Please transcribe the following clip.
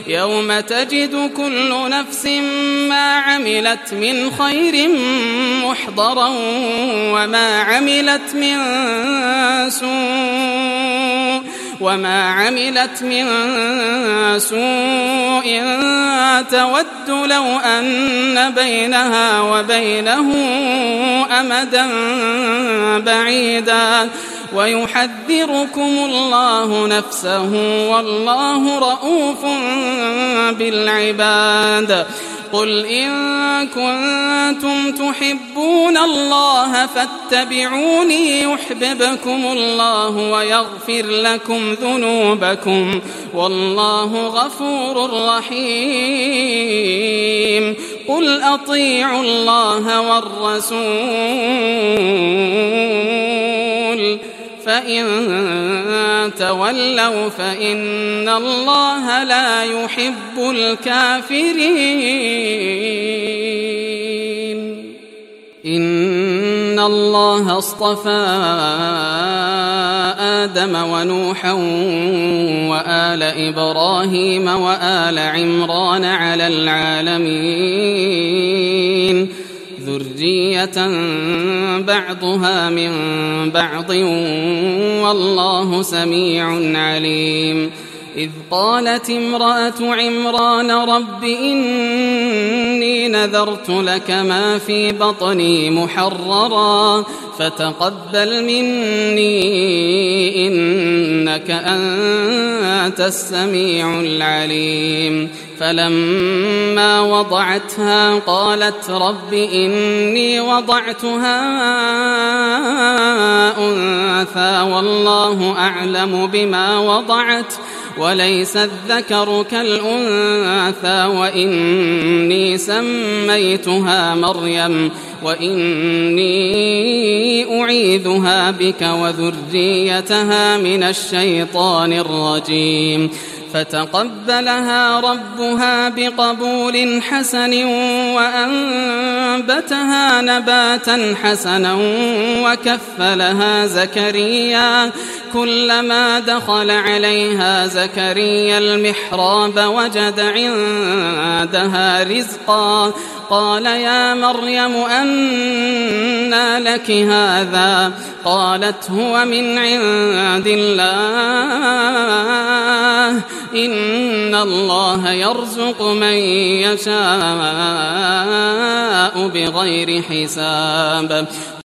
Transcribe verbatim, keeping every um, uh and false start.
يوم تجد كل نفس ما عملت من خير محضرا وما عملت من سوء وما عملت من سوء تود لو أن بينها وبينه أمدا بعيدا ويحذركم الله نفسه والله رؤوف بالعباد. قل إن كنتم تحبون الله فاتبعوني يحببكم الله ويغفر لكم ذنوبكم والله غفور رحيم. قل أطيعوا الله والرسول فإن تولوا فإن الله لا يحب الكافرين. إن الله اصطفى آدم ونوحا وآل إبراهيم وآل عمران على العالمين ذرية بعضها من بعض والله سميع عليم. إذ قالت امرأة عمران رب إني نذرت لك ما في بطني محررا فتقبل مني إنك أنت السميع العليم. فلما وضعتها قالت رب إني وضعتها أنثى والله أعلم بما وضعت وليس الذكر كالأنثى وإني سميتها مريم وإني أعيذها بك وذريتها من الشيطان الرجيم. فتقبلها ربها بقبول حسن وأنبتها نباتا حسنا وكفلها زكريا كلما دخل عليها زكريا المحراب وجد عندها رزقا قال يا مريم أنى لك هذا قالت هو من عند الله إن الله يرزق من يشاء بغير حساب.